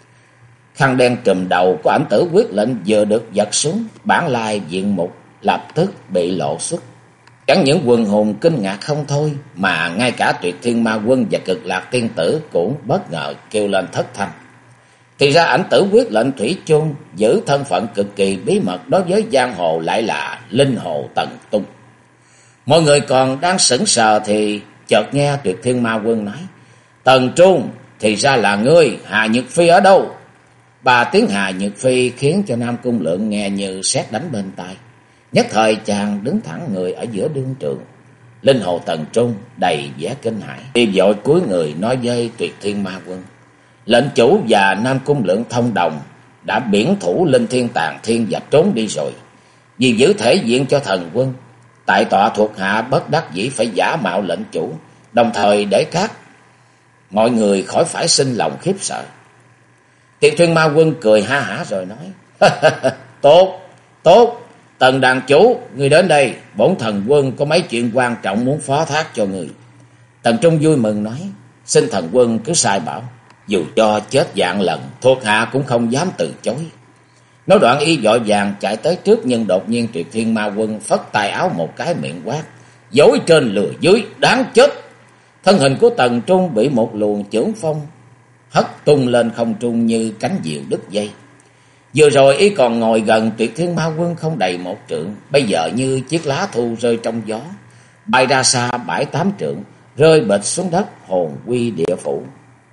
Khăn đen trùm đầu của Ảnh Tử quyết lệnh vừa được giật xuống, bản lai diện mục lập tức bị lộ xuất. Chẳng những quần hùng kinh ngạc không thôi, mà ngay cả Tuyệt Thiên Ma Quân và Cực Lạc Tiên Tử cũng bất ngờ kêu lên thất thanh. Thì ra Ảnh Tử quyết lệnh thủy chung giữ thân phận cực kỳ bí mật đối với giang hồ lại là linh hồ Tần Tung. Mọi người còn đang sững sờ thì chợt nghe Tuyệt Thiên Ma Quân nói: Tần Trung, thì ra là ngươi, Hà Nhược Phi ở đâu? Ba tiếng Hà Nhược Phi khiến cho Nam Cung Lượng nghe như sét đánh bên tai. Nhất thời chàng đứng thẳng người ở giữa đương trường. Linh hồ Tần Trung đầy vẻ kinh hãi, đi vội cúi người nói với Tuyệt Thiên Ma Quân: Lệnh chủ và Nam Cung Lượng thông đồng đã biển thủ Linh Thiên Tàng Thiên và trốn đi rồi. Vì giữ thể diện cho thần quân, tại tọa thuộc hạ bất đắc dĩ phải giả mạo lệnh chủ, đồng thời để các mọi người khỏi phải sinh lòng khiếp sợ. Tuyệt Thiên Ma Quân cười ha hả rồi nói: Tốt, tốt, Tần đàn chủ, người đến đây, bổn thần quân có mấy chuyện quan trọng muốn phó thác cho người. Tần Trung vui mừng nói: Xin thần quân cứ sai bảo, dù cho chết vạn lần, thuộc hạ cũng không dám từ chối. Nói đoạn y vội vàng chạy tới trước, nhưng đột nhiên Tuyệt Thiên Ma Quân phất tay áo một cái miệng quát: Dối trên lừa dưới, đáng chết! Thân hình của Tần Trung bị một luồng chưởng phong hất tung lên không trung như cánh diều đứt dây. Vừa rồi y còn ngồi gần Tuyệt Thiên Ma Quân không đầy một trượng, bây giờ như chiếc lá thu rơi trong gió, bay ra xa 7-8 trượng, rơi bịch xuống đất, hồn quy địa phủ.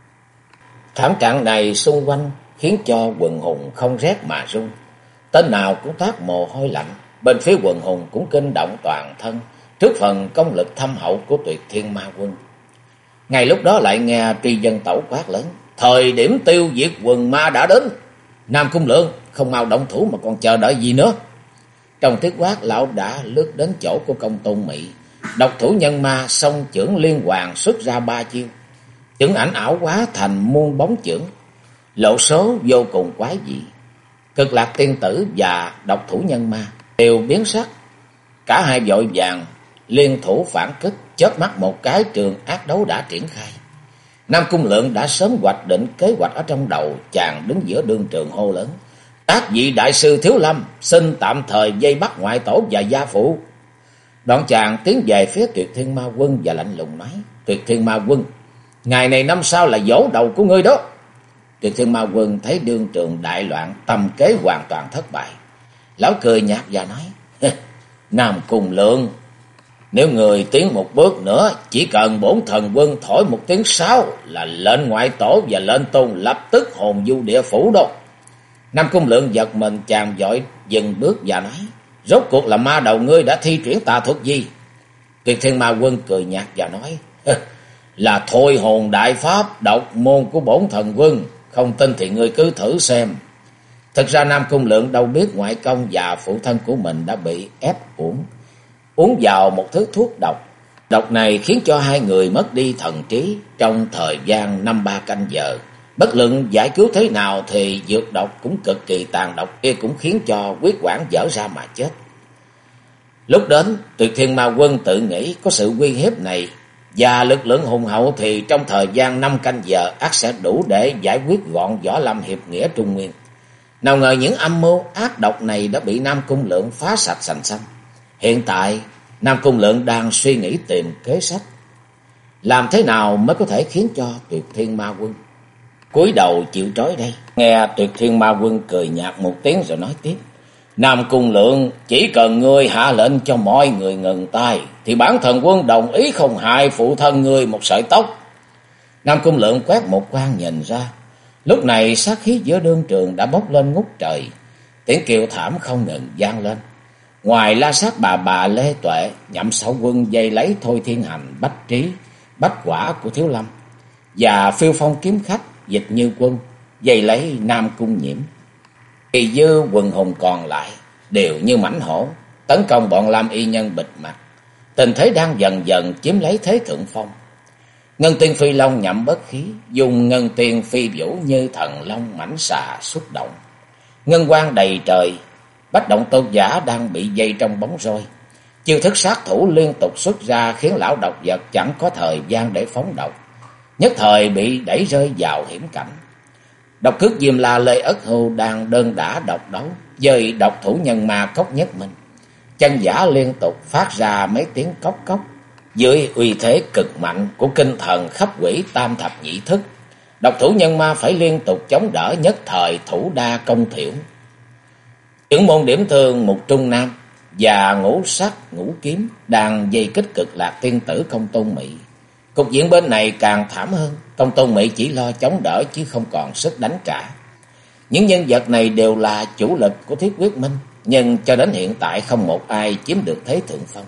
Thảm trạng này xung quanh khiến cho quần hùng không rét mà run, tên nào cũng toát mồ hôi lạnh. Bên phía quần hùng cũng kinh động toàn thân trước phần công lực thâm hậu của Tuyệt Thiên Ma Quân. Ngay lúc đó lại nghe Truy Dân Tẩu quát lớn: Thời điểm tiêu diệt quần ma đã đến. Nam Cung Lượng, không mau động thủ mà còn chờ đợi gì nữa? Trong tiếng quát, lão đã lướt đến chỗ của Công Tôn Mỹ. Độc thủ nhân ma song chưởng liên hoàn xuất ra 3 chiêu. Chưởng ảnh ảo quá thành muôn bóng chưởng, lộ số vô cùng quái dị. Cực Lạc Tiên Tử và độc thủ nhân ma đều biến sắc, cả hai vội vàng liên thủ phản kích, chớp mắt một cái trường ác đấu đã triển khai. Nam Cung Lượng đã sớm hoạch định kế hoạch ở trong đầu, chàng đứng giữa đương trường hô lớn: "Các vị đại sư Thiếu Lâm, xin tạm thời vây bắt ngoại tổ và gia phụ." Đoạn chàng tiến về phía Tuyệt Thiên Ma Quân và lạnh lùng nói: "Tuyệt Thiên Ma Quân, ngày này năm sau là giỗ đầu của ngươi đó." Tuyệt Thiên Ma Quân thấy đương trường đại loạn, tâm kế hoàn toàn thất bại. Lão cười nhạt và nói: "Nam Cung Lượng, nếu người tiến một bước nữa, chỉ cần bổn thần quân thổi một tiếng sáo là lệnh ngoại tổ và lệnh tôn lập tức hồn du địa phủ đâu." Nam Cung Lượng giật mình, chàng vội dừng bước và nói: "Rốt cuộc là ma đầu ngươi đã thi triển tà thuật gì?" Tuyệt Thiên Ma Quân cười nhạt và nói: "Là thôi hồn đại pháp, độc môn của bổn thần quân, không tin thì ngươi cứ thử xem." Thực ra Nam Cung Lượng đâu biết ngoại công và phụ thân của mình đã bị ép uống vào một thứ thuốc độc. Độc này khiến cho hai người mất đi thần trí trong thời gian 5-3 canh giờ. Bất luận giải cứu thế nào thì dược độc cũng cực kỳ tàn độc kia cũng khiến cho huyết quản vỡ ra mà chết. Lúc đến, Tuyệt Thiên Ma Quân tự nghĩ có sự uy hiếp này và lực lượng hùng hậu thì trong thời gian 5 canh giờ ắt sẽ đủ để giải quyết gọn Võ Lâm hiệp nghĩa Trung Nguyên. Nào ngờ những âm mưu ác độc này đã bị Nam Cung Lượng phá sạch sành xanh. Hiện tại, Nam Cung Lượng đang suy nghĩ tìm kế sách, làm thế nào mới có thể khiến cho Tuyệt Thiên Ma Quân cúi đầu chịu trói đây. Nghe Tuyệt Thiên Ma Quân cười nhạt một tiếng rồi nói tiếp: "Nam Cung Lượng, chỉ cần ngươi hạ lệnh cho mọi người ngừng tay thì bản thần quân đồng ý không hại phụ thân ngươi một sợi tóc." Nam Cung Lượng quét một quan nhìn ra, lúc này sát khí giữa đương trường đã bốc lên ngút trời, tiếng kêu thảm không ngừng vang lên. Ngoài la sát bà Lê Tuệ, Nhậm Xảo Quân dây lấy Thôi Thiên Hành, Bách Trí, Bách Quả của Thiếu Lâm và Phiêu Phong kiếm khách Dịch Như Quân dây lấy Nam Cung Nhiễm. Kỳ dư quần hùng còn lại đều như mãnh hổ tấn công bọn Lam y nhân bịt mặt. Tình thế đang dần dần chiếm lấy thế thượng phong. Ngân Tiên Phi Long nhậm bất khí, dùng Ngân Tiên Phi Vũ như thần long mãnh xà xuất động. Ngân quang đầy trời, Bách Động Tôn giả đang bị dây trong bóng roi. Chiêu thức sát thủ liên tục xuất ra khiến lão độc vật chẳng có thời gian để phóng độc, nhất thời bị đẩy rơi vào hiểm cảnh. Độc cước Diêm La Lê Ất Hưu đang đơn đả độc đấu với độc thủ nhân ma Cốc Nhất Minh. Chân giả liên tục phát ra mấy tiếng cốc cốc. Dưới uy thế cực mạnh của kinh thần khắp quỷ tam thập nhị thức, độc thủ nhân ma phải liên tục chống đỡ, nhất thời thủ đa công thiểu. Trưởng môn điểm thương Mục Trung Nam và Ngũ Sắc Ngũ Kiếm đang dây kích Cực Lạc tiên tử Công Tôn Mỹ. Cục diện bên này càng thảm hơn, Công Tôn Mỹ chỉ lo chống đỡ chứ không còn sức đánh cả. Những nhân vật này đều là chủ lực của Thiết Quyết Minh, nhưng cho đến hiện tại không một ai chiếm được thế thượng phong.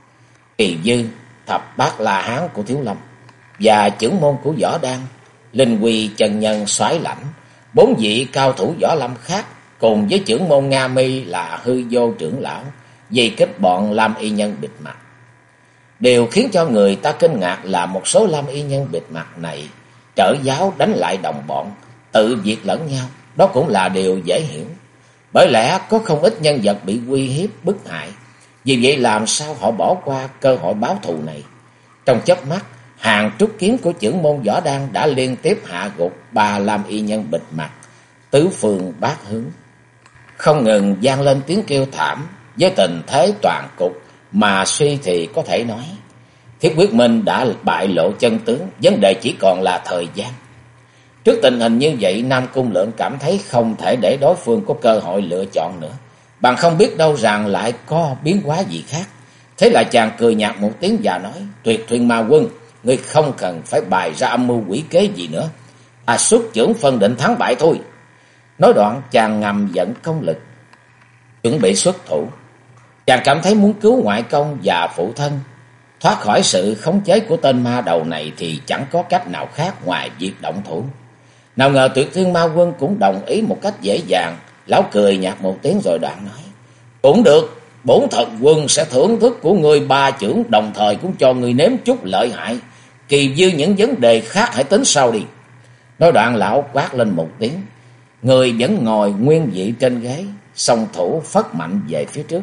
Kỳ dư, Thập Bát La Hán của Thiếu Lâm và trưởng môn của Võ Đan, Linh Quy chân nhân Soái Lãnh, 4 vị cao thủ võ lâm khác cùng với trưởng môn Nga Mi là Hư Vô trưởng lão dây kích bọn Lam y nhân bịt mặt. Điều khiến cho người ta kinh ngạc là một số Lam y nhân bịt mặt này trở giáo đánh lại đồng bọn, tự diệt lẫn nhau. Đó cũng là điều dễ hiểu, bởi lẽ có không ít nhân vật bị uy hiếp bức hại. Vì vậy làm sao họ bỏ qua cơ hội báo thù này? Trong chớp mắt, hàng trúc kiếm của trưởng môn Võ Đan đã liên tiếp hạ gục 3 Lam y nhân bịt mặt, tứ phương bát hướng. Không ngừng vang lên tiếng kêu thảm. Với tình thế toàn cục mà suy thì có thể nói Thiết Quyết Minh đã bại lộ chân tướng, vấn đề chỉ còn là thời gian. Trước tình hình như vậy, Nam Cung Lượng cảm thấy không thể để đối phương có cơ hội lựa chọn nữa, bằng không biết đâu rằng lại có biến hóa gì khác. Thế là chàng cười nhạt một tiếng và nói: "Tuyệt Thiên Ma Quân, ngươi không cần phải bày ra âm mưu quỷ kế gì nữa, ta xuất chưởng phân định thắng bại thôi." Nói đoạn chàng ngầm dẫn công lực chuẩn bị xuất thủ. Chàng cảm thấy muốn cứu ngoại công và phụ thân thoát khỏi sự khống chế của tên ma đầu này thì chẳng có cách nào khác ngoài việc động thủ. Nào ngờ Tuyệt Thiên Ma Quân cũng đồng ý một cách dễ dàng. Lão cười nhạt một tiếng rồi đoạn nói: "Cũng được, bổn thần quân sẽ thưởng thức của ngươi 3 chưởng, đồng thời cũng cho ngươi nếm chút lợi hại. Kỳ dư những vấn đề khác hãy tính sau đi." Nói đoạn lão quát lên một tiếng, người vẫn ngồi nguyên vị trên ghế, song thủ phất mạnh về phía trước.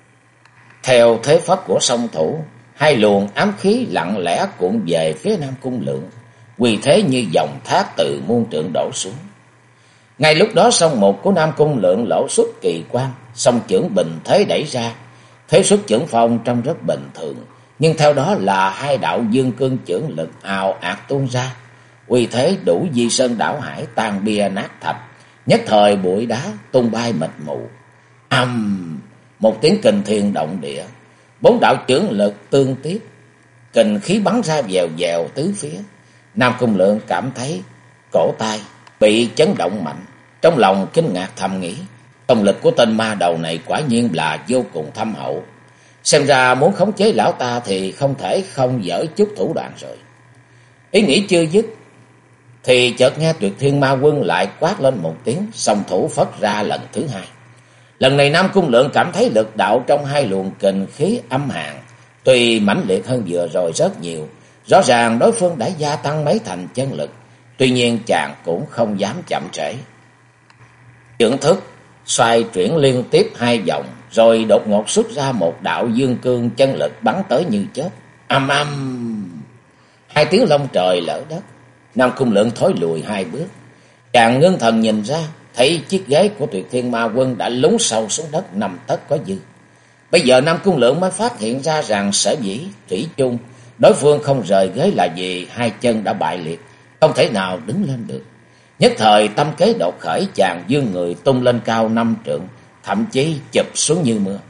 Theo thế phất của song thủ, 2 luồng ám khí lặng lẽ cuộn về phía Nam Cung Lượng. uy thế như dòng thác từ muôn trượng đổ xuống. Ngay lúc đó song một của Nam Cung Lượng lộ xuất kỳ quan, song chưởng bình thế đẩy ra, thế xuất chưởng phong trông rất bình thường, nhưng theo đó là hai đạo dương cương chưởng lực ào ạt tuôn ra, uy thế đủ di sơn đảo hải, tan bia nát thạch, nhất thời bụi đá tung bay mịt mù. Một tiếng kình thiên động địa, bốn đạo chưởng lực tương tiếp, kình khí bắn ra vèo vèo tứ phía. Nam Cung Lượng cảm thấy cổ tay bị chấn động mạnh, trong lòng kinh ngạc thầm nghĩ, công lực của tên ma đầu này quả nhiên là vô cùng thâm hậu, xem ra muốn khống chế lão ta thì không thể không dở chút thủ đoạn rồi. Ý nghĩ chưa dứt thì chợt nghe Tuyệt Thiên Ma Quân lại quát lên một tiếng, song thủ phất ra lần thứ hai. Lần này Nam Cung Lượng cảm thấy lực đạo trong hai luồng kình khí âm hàn tuy mãnh liệt hơn vừa rồi rất nhiều, rõ ràng đối phương đã gia tăng mấy thành chân lực, tuy nhiên chàng cũng không dám chậm trễ. Chưởng thức xoay chuyển liên tiếp hai vòng, rồi đột ngột xuất ra một đạo dương cương chân lực bắn tới như chớp. Âm âm, hai tiếng long trời lở đất. Nam Cung Lượng thối lùi hai bước, chàng ngưng thần nhìn ra, thấy chiếc ghế của Tuyệt Thiên Ma Quân đã lún sâu xuống đất 5 tấc có dư. Bây giờ Nam Cung Lượng mới phát hiện ra rằng sở dĩ thủy chung đối phương không rời ghế là vì hai chân đã bại liệt, không thể nào đứng lên được. Nhất thời tâm kế đột khởi, chàng vươn người tung lên cao 5 trượng, thậm chí chụp xuống như mưa.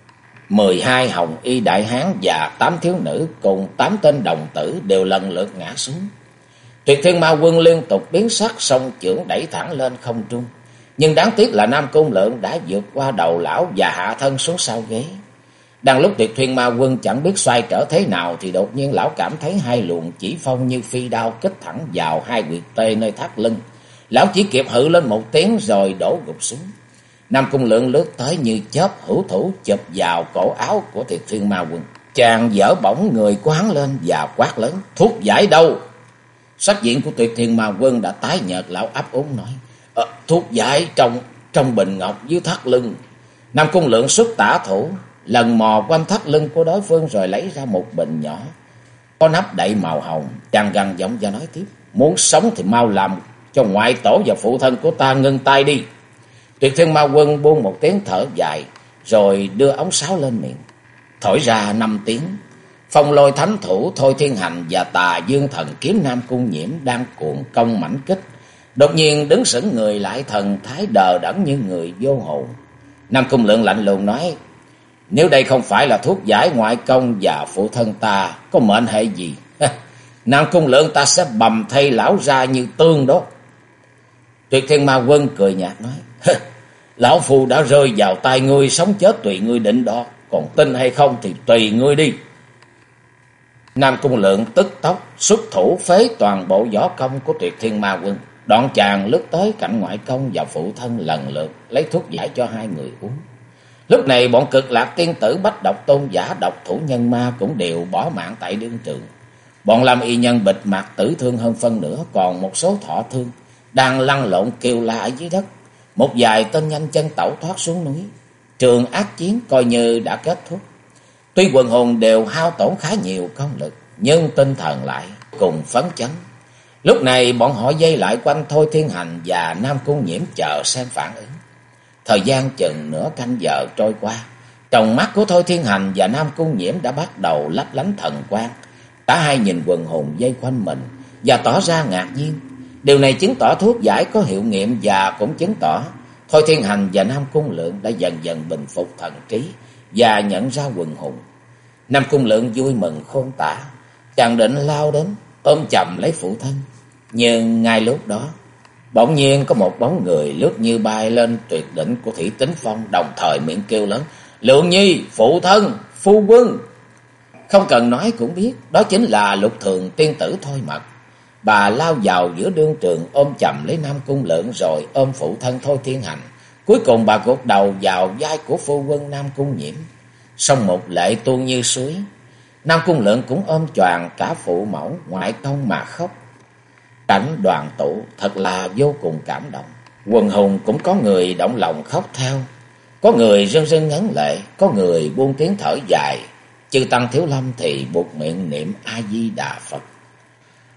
12 hồng y đại hán và 8 thiếu nữ cùng 8 tên đồng tử đều lần lượt ngã xuống. Tuyệt Thiên Ma Quân liên tục biến sắc, song chưởng đẩy thẳng lên không trung, nhưng đáng tiếc là Nam Cung Lượng đã vượt qua đầu lão và hạ thân xuống sau ghế. Đang lúc Tuyệt Thiên Ma Quân chẳng biết xoay trở thế nào thì đột nhiên lão cảm thấy hai luồng chỉ phong như phi đao kích thẳng vào hai huyệt tê nơi thắt lưng. Lão chỉ kịp hự lên một tiếng rồi đổ gục xuống. Nam Cung Lượng lướt tới như chớp, hữu thủ chụp vào cổ áo của Tuyệt Thiên Ma Quân. Chàng giở bổng người của hắn lên và quát lớn: "Thuốc giải đâu?" Sắc diện của Tuyệt Thiên Ma Quân đã tái nhợt, lão ấp úng nói: "Thuốc giải trong bình ngọc dưới thắt lưng." Nam Cung Lượng xuất tả thủ, lần mò quanh thắt lưng của đối phương rồi lấy ra một bình nhỏ có nắp đậy màu hồng. Chàng gằn giọng và nói tiếp: "Muốn sống thì mau làm cho ngoại tổ và phụ thân của ta ngưng tay đi." Tuyệt Thiên Ma Quân buông một tiếng thở dài, rồi đưa ống sáo lên miệng, thổi ra 5 tiếng. Phong Lôi Thánh Thủ, Thôi Thiên Hành và Tà Dương Thần Kiếm Nam Cung Nhiễm đang cuộn công mãnh kích, đột nhiên đứng sững người lại, thần thái đờ đẫn như người vô hồn. Nam Cung Lượng lạnh lùng nói: "Nếu đây không phải là thuốc giải ngoại công và phụ thân ta có mệnh hệ gì, Nam Cung Lượng ta sẽ bầm thây lão ra như tương đó." Tuyệt Thiên Ma Quân cười nhạt nói: "Lão phu đã rơi vào tay ngươi, sống chết tùy ngươi định đoạt, còn tin hay không thì tùy ngươi đi." Nam Cung Lượng tức tốc xuất thủ phế toàn bộ võ công của Tuyệt Thiên Ma Quân, đoạn chàng lướt tới cạnh ngoại công và phụ thân, lần lượt lấy thuốc giải cho hai người uống. Lúc này bọn Cực Lạc tiên tử, Bách Độc Tôn giả, Độc Thủ Nhân Ma cũng đều bỏ mạng tại đương trường. Bọn Lâm Y Nhân bịt mặt tử thương hơn phân nửa, còn một số thọ thương đang lăn lộn kêu la ở dưới đất. Một vài tên nhanh chân tẩu thoát xuống núi. Trường ác chiến coi như đã kết thúc. Tuy quần hồn đều hao tổn khá nhiều công lực, nhưng tinh thần lại cùng phấn chấn. Lúc này bọn họ dây lại quanh Thôi Thiên Hành và Nam Cung Nhiễm chờ xem phản ứng. Thời gian chừng nửa canh giờ trôi qua, trong mắt của Thôi Thiên Hành và Nam Cung Nhiễm đã bắt đầu lấp lánh thần quang. Cả hai nhìn quần hồn dây quanh mình và tỏ ra ngạc nhiên. Điều này chứng tỏ thuốc giải có hiệu nghiệm, và cũng chứng tỏ Thôi Thiên Hành và Nam Cung Lượng đã dần dần bình phục thần trí và nhận ra quần hồn. Nam Cung Lượng vui mừng khôn tả, chàng định lao đến ôm chầm lấy phụ thân, nhưng ngay lúc đó bỗng nhiên có một bóng người lướt như bay lên tuyệt đỉnh của Thủy Tính Phong, đồng thời miệng kêu lớn: "Lượng Nhi, phụ thân, phu quân!" Không cần nói cũng biết đó chính là Lục Thường tiên tử Thôi Mật. Bà lao vào giữa đương trường, ôm chầm lấy Nam Cung Lượng rồi ôm phụ thân Thôi Thiên Hành. Cuối cùng bà gục đầu vào vai của phu quân Nam Cung Nhiễm, song một lệ tuôn như suối. Nam Cung Lượng cũng ôm choàng cả phụ mẫu ngoại công mà khóc. Cảnh đoàn tụ thật là vô cùng cảm động. Quần hùng cũng có người động lòng khóc theo, có người rưng rưng ngấn lệ, có người buông tiếng thở dài. Chư tăng Thiếu Lâm thì buột miệng niệm A Di Đà Phật.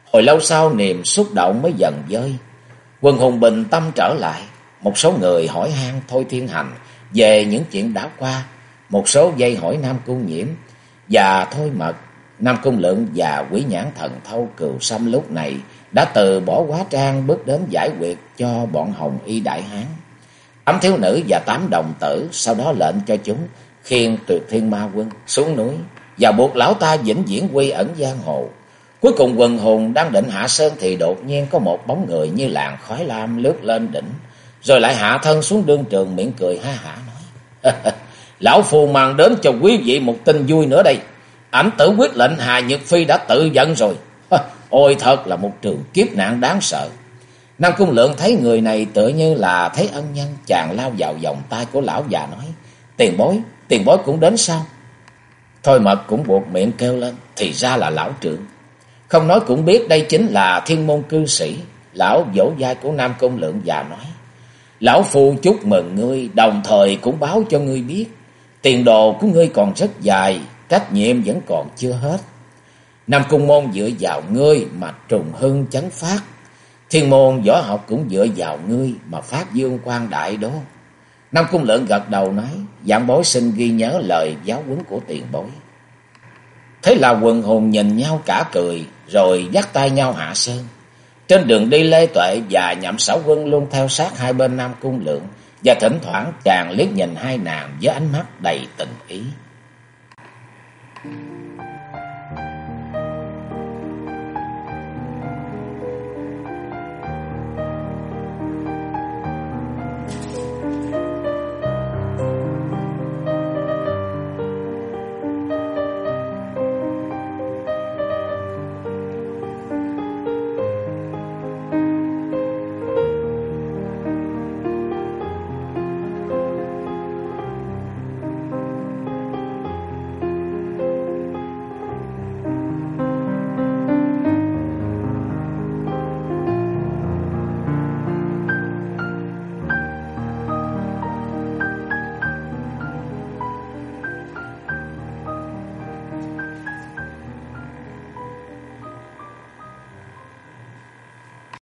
Hồi lâu sau niềm xúc động mới dần vơi. Quần hùng bình tâm trở lại. Một số người hỏi han Thôi Thiên Hành về những chuyện đã qua. Một số dây hỏi Nam Cung Nhiễm và Thôi Mật. Nam Cung Lượng và Quỷ Nhãn Thần Thâu Cừu Sâm lúc này đã từ bỏ hóa trang bước đến giải quyết cho bọn Hồng Y Đại Hán. 8 thiếu nữ và 8 đồng tử sau đó lệnh cho chúng khiêng Tuyệt Thiên Ma Quân xuống núi và buộc lão ta vĩnh viễn quy ẩn giang hồ. Cuối cùng quần hùng đang định hạ sơn thì đột nhiên có một bóng người như làn khói lam lướt lên đỉnh, rồi lại hạ thân xuống đương trường, miệng cười ha hả nói: Lão phù mang đến cho quý vị một tin vui nữa đây. Ảnh tử quyết lệnh Hà Nhược Phi đã tự giận rồi. Ôi thật là một trường kiếp nạn đáng sợ. Nam Cung Lượng thấy người này tựa như là thấy ân nhân, chàng lao vào vòng tay của lão già nói: tiền bối cũng đến sao? Thôi Mật cũng buộc miệng kêu lên: thì ra là lão trưởng. Không nói cũng biết đây chính là Thiên Môn cư sĩ. Lão vỗ vai của Nam Cung Lượng và nói: lão phu chúc mừng ngươi, đồng thời cũng báo cho ngươi biết tiền đồ của ngươi còn rất dài, trách nhiệm vẫn còn chưa hết. Nam Cung môn dựa vào ngươi mà trùng hưng chấn phát, Thiên môn võ học cũng dựa vào ngươi mà phát dương quang đại đó. Nam Cung Lượng gật đầu nói: vạn bối xin ghi nhớ lời giáo huấn của tiền bối. Thế là quần hùng nhìn nhau cả cười, rồi dắt tay nhau hạ sơn. Trên đường đi, Lê Tuệ và Nhậm Xảo Quân luôn theo sát hai bên Nam Cung Lượng, và thỉnh thoảng chàng liếc nhìn hai nàng với ánh mắt đầy tình ý.